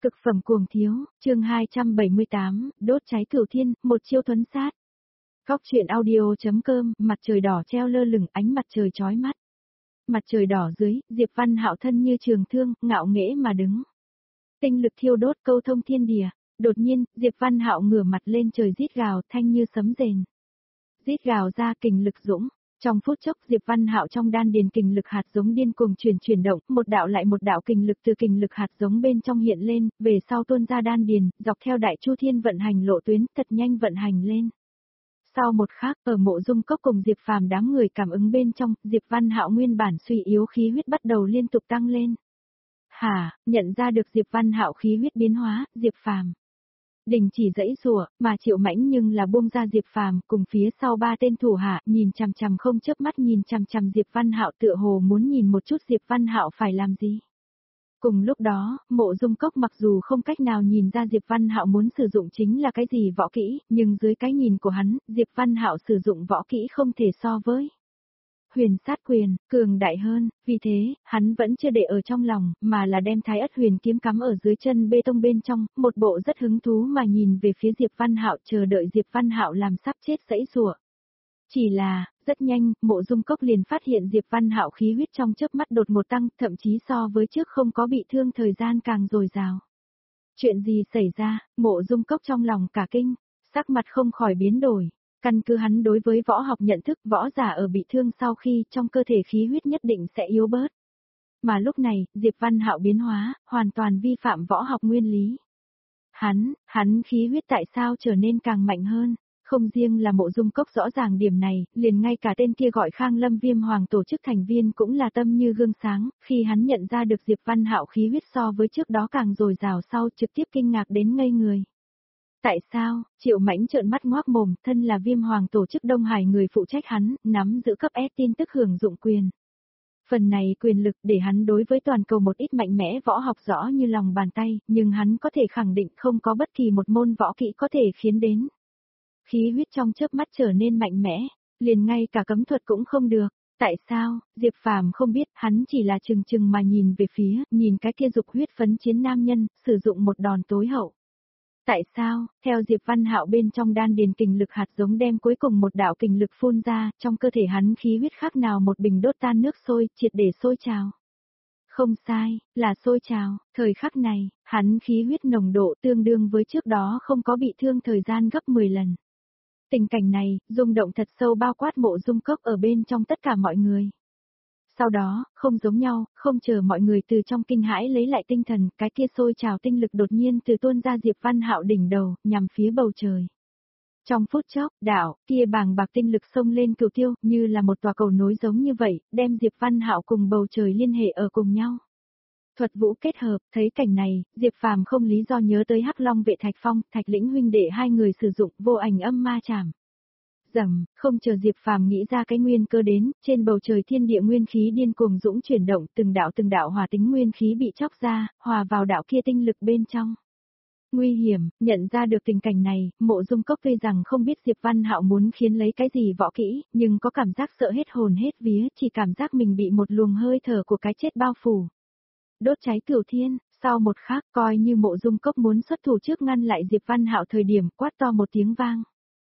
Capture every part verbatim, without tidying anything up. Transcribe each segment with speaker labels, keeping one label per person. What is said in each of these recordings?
Speaker 1: Cực phẩm cuồng thiếu, chương hai trăm bảy mươi tám, đốt cháy cửu thiên, một chiêu thuấn sát. Góc truyện audio.com, mặt trời đỏ treo lơ lửng, ánh mặt trời chói mắt. Mặt trời đỏ dưới, Diệp Văn Hạo thân như trường thương, ngạo nghễ mà đứng. Tinh lực thiêu đốt câu thông thiên địa. Đột nhiên, Diệp Văn Hạo ngửa mặt lên trời rít gào, thanh như sấm rền. Rít gào ra kình lực dũng. Trong phút chốc, Diệp Văn Hạo trong đan điền kình lực hạt giống điên cuồng chuyển chuyển động, một đạo lại một đạo kình lực từ kình lực hạt giống bên trong hiện lên, về sau tuôn ra đan điền, dọc theo đại chu thiên vận hành lộ tuyến, thật nhanh vận hành lên. Sau một khắc, ở Mộ Dung Cốc cùng Diệp Phàm đám người cảm ứng bên trong, Diệp Văn Hạo nguyên bản suy yếu khí huyết bắt đầu liên tục tăng lên. Hả, nhận ra được Diệp Văn Hạo khí huyết biến hóa, Diệp Phàm đình chỉ dãy rủa, mà Triệu Mãnh nhưng là buông ra Diệp Phàm, cùng phía sau ba tên thủ hạ, nhìn chằm chằm không chớp mắt nhìn chằm chằm Diệp Văn Hạo, tựa hồ muốn nhìn một chút Diệp Văn Hạo phải làm gì. Cùng lúc đó, Mộ Dung Cốc mặc dù không cách nào nhìn ra Diệp Văn Hạo muốn sử dụng chính là cái gì võ kỹ, nhưng dưới cái nhìn của hắn, Diệp Văn Hạo sử dụng võ kỹ không thể so với Huyền Sát Quyền, cường đại hơn, vì thế, hắn vẫn chưa để ở trong lòng, mà là đem Thái Ất Huyền kiếm cắm ở dưới chân bê tông bên trong, một bộ rất hứng thú mà nhìn về phía Diệp Văn Hạo, chờ đợi Diệp Văn Hạo làm sắp chết giãy giụa. Chỉ là, rất nhanh, Mộ Dung Cốc liền phát hiện Diệp Văn Hạo khí huyết trong chớp mắt đột một tăng, thậm chí so với trước không có bị thương thời gian càng dồi dào. Chuyện gì xảy ra? Mộ Dung Cốc trong lòng cả kinh, sắc mặt không khỏi biến đổi. Căn cứ hắn đối với võ học nhận thức, võ giả ở bị thương sau khi trong cơ thể khí huyết nhất định sẽ yếu bớt. Mà lúc này, Diệp Văn Hạo biến hóa, hoàn toàn vi phạm võ học nguyên lý. Hắn, hắn khí huyết tại sao trở nên càng mạnh hơn? Không riêng là Mộ Dung Cốc rõ ràng điểm này, liền ngay cả tên kia gọi Khang Lâm Viêm Hoàng tổ chức thành viên cũng là tâm như gương sáng, khi hắn nhận ra được Diệp Văn Hạo khí huyết so với trước đó càng dồi dào sau trực tiếp kinh ngạc đến ngây người. Tại sao? Triệu Mãnh trợn mắt ngoác mồm, thân là Viêm Hoàng tổ chức Đông Hải người phụ trách hắn, nắm giữ cấp S tin tức hưởng dụng quyền. Phần này quyền lực để hắn đối với toàn cầu một ít mạnh mẽ võ học rõ như lòng bàn tay, nhưng hắn có thể khẳng định không có bất kỳ một môn võ kỹ có thể khiến đến khí huyết trong chớp mắt trở nên mạnh mẽ, liền ngay cả cấm thuật cũng không được. Tại sao? Diệp Phàm không biết, hắn chỉ là chừng chừng mà nhìn về phía, nhìn cái kia dục huyết phấn chiến nam nhân, sử dụng một đòn tối hậu. Tại sao? Theo Diệp Văn Hạo bên trong đan điền kình lực hạt giống đem cuối cùng một đạo kình lực phun ra, trong cơ thể hắn khí huyết khác nào một bình đốt tan nước sôi, triệt để sôi trào. Không sai, là sôi trào, thời khắc này, hắn khí huyết nồng độ tương đương với trước đó không có bị thương thời gian gấp mười lần. Tình cảnh này, rung động thật sâu bao quát Mộ Dung Cốc ở bên trong tất cả mọi người. Sau đó, không giống nhau, không chờ mọi người từ trong kinh hãi lấy lại tinh thần, cái kia sôi trào tinh lực đột nhiên từ tuôn ra Diệp Văn Hạo đỉnh đầu, nhằm phía bầu trời. Trong phút chốc, đạo kia bàng bạc tinh lực xông lên cửu tiêu, như là một tòa cầu nối giống như vậy, đem Diệp Văn Hạo cùng bầu trời liên hệ ở cùng nhau. Thuật vũ kết hợp, thấy cảnh này, Diệp Phàm không lý do nhớ tới Hắc Long vệ Thạch Phong, Thạch Lĩnh huynh đệ hai người sử dụng vô ảnh âm ma chảm. Dầm, không chờ Diệp Phàm nghĩ ra cái nguyên cơ đến, trên bầu trời thiên địa nguyên khí điên cuồng dũng chuyển động, từng đạo từng đạo hòa tính nguyên khí bị chóc ra, hòa vào đạo kia tinh lực bên trong. Nguy hiểm, nhận ra được tình cảnh này, Mộ Dung Cốc tuy rằng không biết Diệp Văn Hạo muốn khiến lấy cái gì võ kỹ, nhưng có cảm giác sợ hết hồn hết vía, chỉ cảm giác mình bị một luồng hơi thở của cái chết bao phủ. Đốt cháy cửu thiên, sau một khắc coi như Mộ Dung Cốc muốn xuất thủ trước ngăn lại Diệp Văn Hạo thời điểm quát to một tiếng vang.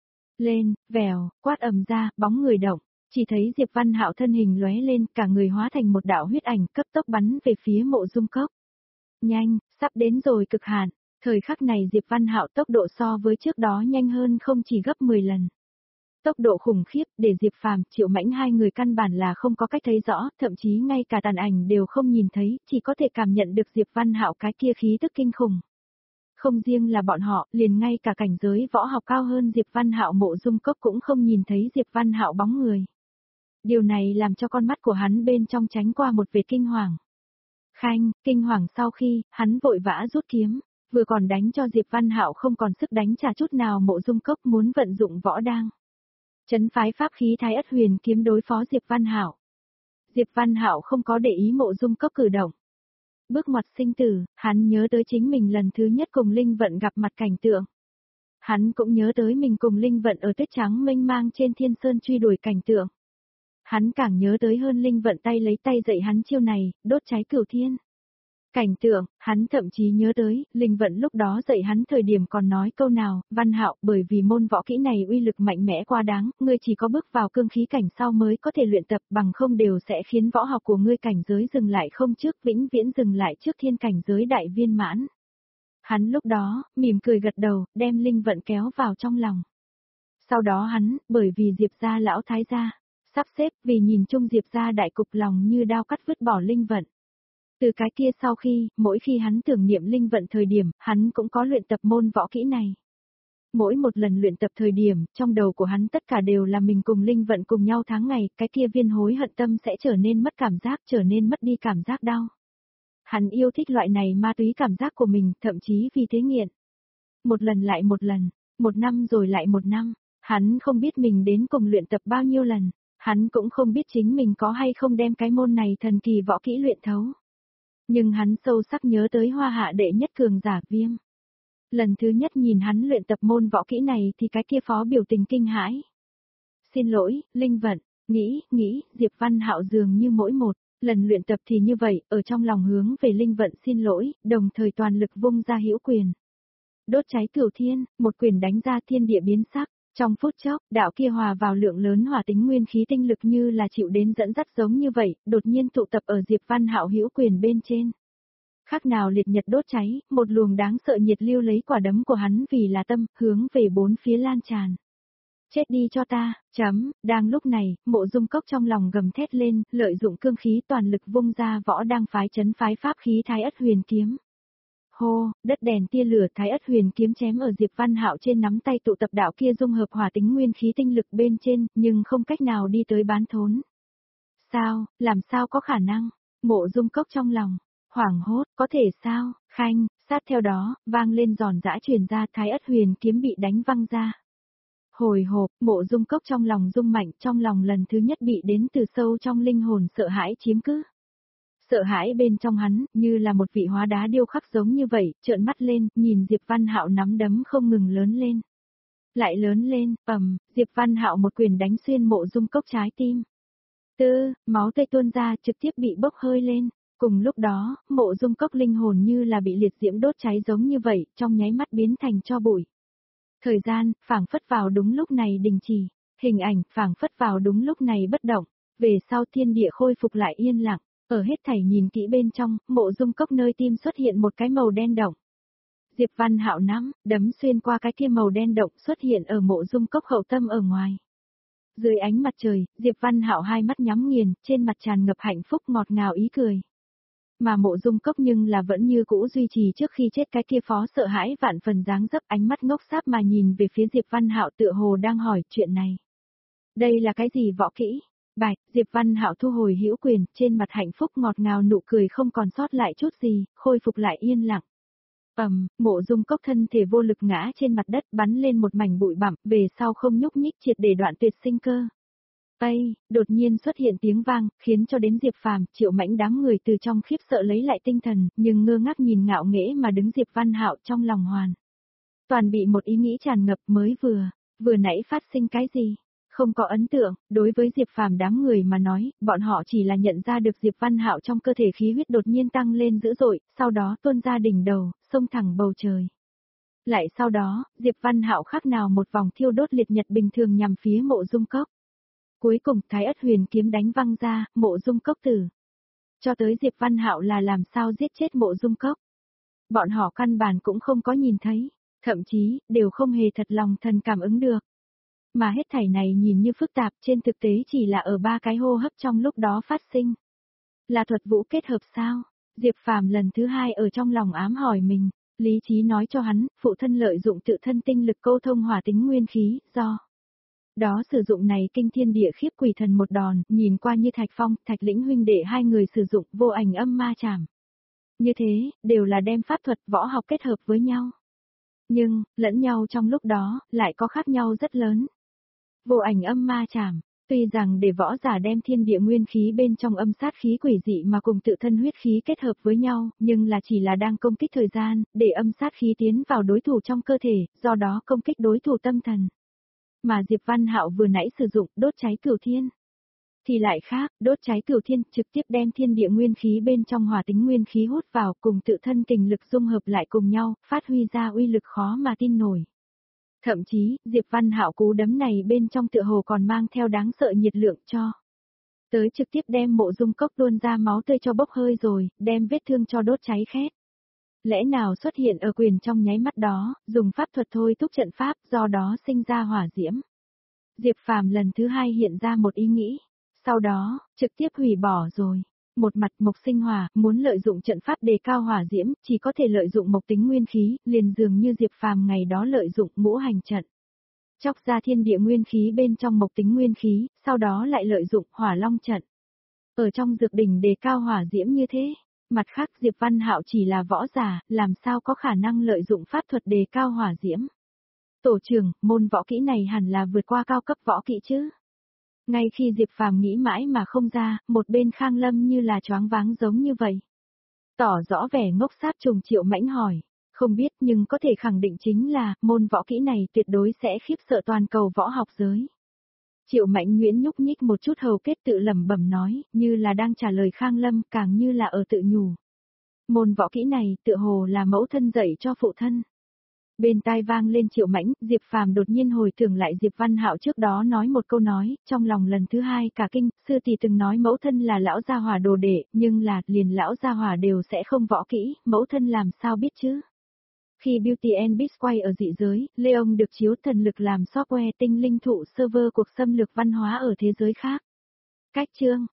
Speaker 1: Lên, vèo, quát ầm ra, bóng người động, chỉ thấy Diệp Văn Hạo thân hình lóe lên, cả người hóa thành một đạo huyết ảnh cấp tốc bắn về phía Mộ Dung Cốc. Nhanh, sắp đến rồi cực hạn, thời khắc này Diệp Văn Hạo tốc độ so với trước đó nhanh hơn không chỉ gấp mười lần. Tốc độ khủng khiếp, để Diệp Phàm, Triệu Mãnh hai người căn bản là không có cách thấy rõ, thậm chí ngay cả tàn ảnh đều không nhìn thấy, chỉ có thể cảm nhận được Diệp Văn Hạo cái kia khí tức kinh khủng. Không riêng là bọn họ, liền ngay cả cảnh giới võ học cao hơn Diệp Văn Hạo Mộ Dung Cốc cũng không nhìn thấy Diệp Văn Hạo bóng người. Điều này làm cho con mắt của hắn bên trong tránh qua một vệt kinh hoàng. Khanh, kinh hoàng sau khi, hắn vội vã rút kiếm, vừa còn đánh cho Diệp Văn Hạo không còn sức đánh trả chút nào. Mộ Dung Cốc muốn vận dụng võ đang trấn phái pháp khí Thái Ất Huyền kiếm đối phó Diệp Văn Hạo. Diệp Văn Hạo không có để ý Mộ Dung Cốc cử động. Bước ngoặt sinh tử, hắn nhớ tới chính mình lần thứ nhất cùng Linh Vận gặp mặt cảnh tượng. Hắn cũng nhớ tới mình cùng Linh Vận ở tuyết trắng mênh mang trên thiên sơn truy đuổi cảnh tượng. Hắn càng nhớ tới hơn Linh Vận tay lấy tay dạy hắn chiêu này, đốt cháy cửu thiên. Cảnh tượng, hắn thậm chí nhớ tới, Linh Vận lúc đó dạy hắn thời điểm còn nói câu nào, Văn Hạo, bởi vì môn võ kỹ này uy lực mạnh mẽ quá đáng, ngươi chỉ có bước vào cương khí cảnh sau mới có thể luyện tập, bằng không đều sẽ khiến võ học của ngươi cảnh giới dừng lại không trước, vĩnh viễn dừng lại trước thiên cảnh giới đại viên mãn. Hắn lúc đó, mỉm cười gật đầu, đem Linh Vận kéo vào trong lòng. Sau đó hắn, bởi vì Diệp gia lão thái gia, sắp xếp, vì nhìn chung Diệp gia đại cục lòng như đao cắt vứt bỏ Linh Vận. Từ cái kia sau khi, mỗi khi hắn tưởng niệm Linh Vận thời điểm, hắn cũng có luyện tập môn võ kỹ này. Mỗi một lần luyện tập thời điểm, trong đầu của hắn tất cả đều là mình cùng Linh Vận cùng nhau tháng ngày, cái kia viên hối hận tâm sẽ trở nên mất cảm giác, trở nên mất đi cảm giác đau. Hắn yêu thích loại này ma túy cảm giác của mình, thậm chí vì thế nghiện. Một lần lại một lần, một năm rồi lại một năm, hắn không biết mình đến cùng luyện tập bao nhiêu lần, hắn cũng không biết chính mình có hay không đem cái môn này thần kỳ võ kỹ luyện thấu. Nhưng hắn sâu sắc nhớ tới hoa hạ đệ nhất cường giả Viêm. Lần thứ nhất nhìn hắn luyện tập môn võ kỹ này thì cái kia phó biểu tình kinh hãi. Xin lỗi, Linh Vận, nghĩ, nghĩ, Diệp Văn Hạo dường như mỗi một lần luyện tập thì như vậy, ở trong lòng hướng về Linh Vận xin lỗi, đồng thời toàn lực vung ra hữu quyền. Đốt cháy cửu thiên, một quyền đánh ra thiên địa biến sắc. Trong phút chốc, đạo kia hòa vào lượng lớn hỏa tính nguyên khí tinh lực như là chịu đến dẫn dắt giống như vậy, đột nhiên tụ tập ở Diệp Văn Hạo hữu quyền bên trên. Khác nào liệt nhật đốt cháy, một luồng đáng sợ nhiệt lưu lấy quả đấm của hắn vì là tâm, hướng về bốn phía lan tràn. Chết đi cho ta, chấm, đang lúc này, Mộ Dung Cốc trong lòng gầm thét lên, lợi dụng cương khí toàn lực vung ra võ đang phái chấn phái pháp khí Thái Ất Huyền kiếm. Hô, đất đèn tia lửa Thái Ất Huyền kiếm chém ở Diệp Văn Hạo trên nắm tay tụ tập đạo kia dung hợp hỏa tính nguyên khí tinh lực bên trên, nhưng không cách nào đi tới bán thốn. Sao, làm sao có khả năng? Mộ Dung Cốc trong lòng, hoảng hốt, có thể sao? Khanh, sát theo đó, vang lên giòn giã truyền ra Thái Ất Huyền kiếm bị đánh văng ra. Hồi hộp, Mộ Dung Cốc trong lòng rung mạnh, trong lòng lần thứ nhất bị đến từ sâu trong linh hồn sợ hãi chiếm cứ. Sợ hãi bên trong hắn, như là một vị hóa đá điêu khắc giống như vậy, trợn mắt lên, nhìn Diệp Văn Hạo nắm đấm không ngừng lớn lên. Lại lớn lên, ầm, Diệp Văn Hạo một quyền đánh xuyên Mộ Dung Cốc trái tim. Tư, máu tươi tuôn ra trực tiếp bị bốc hơi lên. Cùng lúc đó, Mộ Dung Cốc linh hồn như là bị liệt diễm đốt cháy giống như vậy, trong nháy mắt biến thành tro bụi. Thời gian, phảng phất vào đúng lúc này đình chỉ, hình ảnh, phảng phất vào đúng lúc này bất động, về sau thiên địa khôi phục lại yên lặng, ở hết thảy nhìn kỹ bên trong, Mộ Dung Cốc nơi tim xuất hiện một cái màu đen động. Diệp Văn Hạo nắm, đấm xuyên qua cái kia màu đen động xuất hiện ở Mộ Dung Cốc hậu tâm ở ngoài. Dưới ánh mặt trời, Diệp Văn Hạo hai mắt nhắm nghiền, trên mặt tràn ngập hạnh phúc ngọt ngào ý cười. Mà Mộ Dung Cốc nhưng là vẫn như cũ duy trì trước khi chết cái kia phó sợ hãi vạn phần dáng dấp, ánh mắt ngốc sáp mà nhìn về phía Diệp Văn Hạo tựa hồ đang hỏi chuyện này. Đây là cái gì võ kỹ? Bạch, Diệp Văn Hạo thu hồi hữu quyền, trên mặt hạnh phúc ngọt ngào nụ cười không còn sót lại chút gì, khôi phục lại yên lặng. Ầm, Mộ Dung Cốc thân thể vô lực ngã trên mặt đất, bắn lên một mảnh bụi bặm, về sau không nhúc nhích triệt để đoạn tuyệt sinh cơ. Tây, đột nhiên xuất hiện tiếng vang, khiến cho đến Diệp Phàm, Triệu Mãnh đám người từ trong khiếp sợ lấy lại tinh thần, nhưng ngơ ngác nhìn ngạo nghễ mà đứng Diệp Văn Hạo trong lòng hoàn. Toàn bị một ý nghĩ tràn ngập mới vừa, vừa nãy phát sinh cái gì? Không có ấn tượng, đối với Diệp Phàm đám người mà nói, bọn họ chỉ là nhận ra được Diệp Văn Hạo trong cơ thể khí huyết đột nhiên tăng lên dữ dội, sau đó tuôn ra đỉnh đầu, xông thẳng bầu trời. Lại sau đó, Diệp Văn Hạo khác nào một vòng thiêu đốt liệt nhật bình thường nhằm phía Mộ Dung Cốc. Cuối cùng Thái Ất Huyền kiếm đánh văng ra, Mộ Dung Cốc tử. Cho tới Diệp Văn Hạo là làm sao giết chết Mộ Dung Cốc. Bọn họ căn bản cũng không có nhìn thấy, thậm chí, đều không hề thật lòng thần cảm ứng được. Mà hết thảy này nhìn như phức tạp, trên thực tế chỉ là ở ba cái hô hấp trong lúc đó phát sinh. Là thuật vũ kết hợp sao? Diệp Phàm lần thứ hai ở trong lòng ám hỏi mình, lý trí nói cho hắn, phụ thân lợi dụng tự thân tinh lực câu thông hỏa tính nguyên khí, do đó sử dụng này kinh thiên địa khiếp quỷ thần một đòn, nhìn qua như Thạch Phong, Thạch Lĩnh huynh đệ hai người sử dụng vô ảnh âm ma chảm. Như thế, đều là đem pháp thuật võ học kết hợp với nhau. Nhưng, lẫn nhau trong lúc đó, lại có khác nhau rất lớn. Vô ảnh âm ma chảm, tuy rằng để võ giả đem thiên địa nguyên khí bên trong âm sát khí quỷ dị mà cùng tự thân huyết khí kết hợp với nhau, nhưng là chỉ là đang công kích thời gian, để âm sát khí tiến vào đối thủ trong cơ thể, do đó công kích đối thủ tâm thần. Mà Diệp Văn Hạo vừa nãy sử dụng đốt cháy cửu thiên. Thì lại khác, đốt cháy cửu thiên, trực tiếp đem thiên địa nguyên khí bên trong hỏa tính nguyên khí hút vào cùng tự thân kình lực dung hợp lại cùng nhau, phát huy ra uy lực khó mà tin nổi. Thậm chí, Diệp Văn Hạo cú đấm này bên trong tựa hồ còn mang theo đáng sợ nhiệt lượng cho. Tới trực tiếp đem mộ dung cốc tuôn ra máu tươi cho bốc hơi rồi, đem vết thương cho đốt cháy khét. Lẽ nào xuất hiện ở quyền trong nháy mắt đó, dùng pháp thuật thôi thúc trận pháp, do đó sinh ra hỏa diễm. Diệp Phàm lần thứ hai hiện ra một ý nghĩ, sau đó, trực tiếp hủy bỏ rồi. Một mặt mộc sinh hỏa, muốn lợi dụng trận pháp đề cao hỏa diễm, chỉ có thể lợi dụng mộc tính nguyên khí, liền dường như Diệp Phàm ngày đó lợi dụng ngũ hành trận. Chóc ra thiên địa nguyên khí bên trong mộc tính nguyên khí, sau đó lại lợi dụng hỏa long trận. Ở trong dược đỉnh đề cao hỏa diễm như thế, mặt khác Diệp Văn Hạo chỉ là võ giả, làm sao có khả năng lợi dụng pháp thuật đề cao hỏa diễm. Tổ trưởng, môn võ kỹ này hẳn là vượt qua cao cấp võ kỹ chứ. Ngay khi Diệp Phàm nghĩ mãi mà không ra, một bên Khang Lâm như là choáng váng giống như vậy. Tỏ rõ vẻ ngốc sát trùng Triệu Mãnh hỏi, không biết nhưng có thể khẳng định chính là, môn võ kỹ này tuyệt đối sẽ khiếp sợ toàn cầu võ học giới. Triệu Mãnh nhuyễn nhúc nhích một chút hầu kết tự lẩm bẩm nói, như là đang trả lời Khang Lâm, càng như là ở tự nhủ. Môn võ kỹ này tựa hồ là mẫu thân dạy cho phụ thân. Bên tai vang lên Triệu Mãnh, Diệp Phàm đột nhiên hồi tưởng lại Diệp Văn Hạo trước đó nói một câu nói, trong lòng lần thứ hai cả kinh, sư tỷ từng nói mẫu thân là lão gia hỏa đồ đệ, nhưng là, liền lão gia hỏa đều sẽ không võ kỹ, mẫu thân làm sao biết chứ? Khi Beauty and Beast quay ở dị giới, Leon được chiếu thần lực làm software tinh linh thụ server cuộc xâm lược văn hóa ở thế giới khác. Cách chương